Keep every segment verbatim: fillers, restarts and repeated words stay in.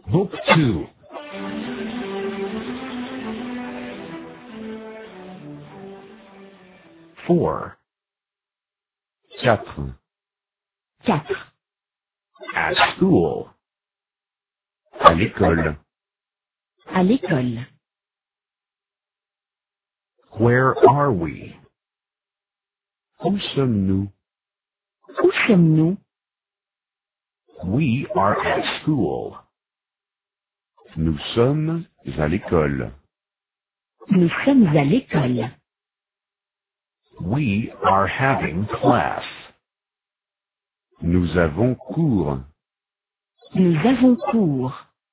Book two. Four. quatre, quatre. At school. à l'école. À l'école. Where are we? Où sommes-nous? Où sommes-nous? We are at school. Nous sommes à l'école. Nous sommes à l'école. We are having class. Nous avons cours. Nous avons cours.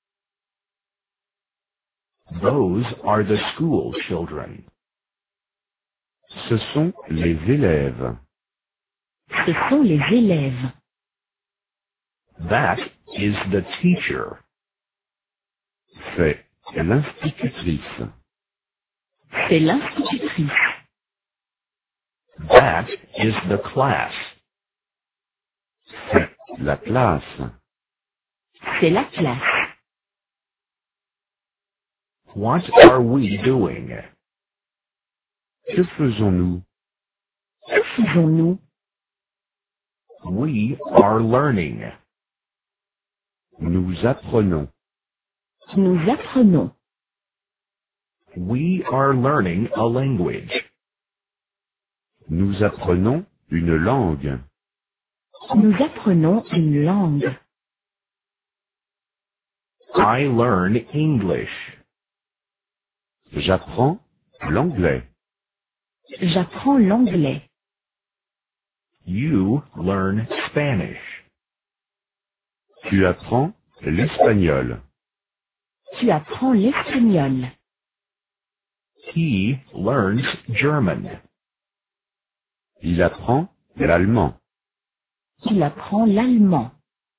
Those are the school children. Ce sont les élèves. Ce sont les élèves. That is the teacher. C'est l'institutrice. C'est l'institutrice. That is the class. C'est la classe. C'est la classe. What are we doing? Que faisons-nous? Que faisons-nous? We are learning. Nous apprenons. Nous apprenons. We are learning a language. Nous apprenons une langue. Nous apprenons une langue. I learn English. J'apprends l'anglais. J'apprends l'anglais. You learn Spanish. Tu apprends l'espagnol. Tu apprends l'espagnol. He learns German. Il apprend l'allemand. Il apprend l'allemand.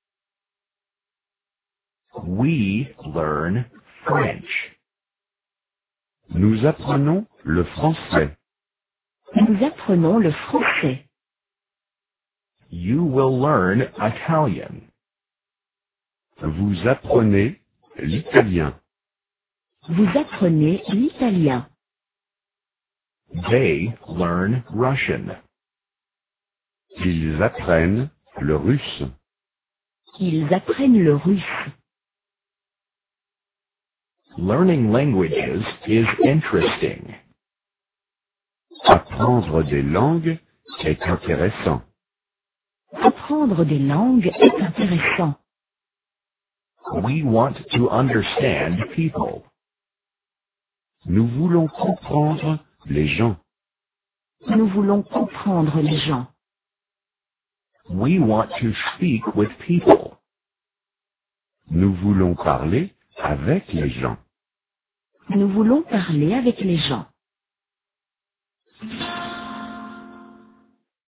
We learn French. Nous apprenons le français. Nous apprenons le français. You will learn Italian. Vous apprenez l'italien. Vous apprenez l'italien. They learn Russian. Ils apprennent le russe. Ils apprennent le russe. Learning languages is interesting. Apprendre des langues est intéressant. Apprendre des langues est intéressant. We want to understand people. Nous voulons comprendre les gens. Nous voulons comprendre les gens. We want to speak with people. Nous voulons parler avec les gens. Nous voulons parler avec les gens.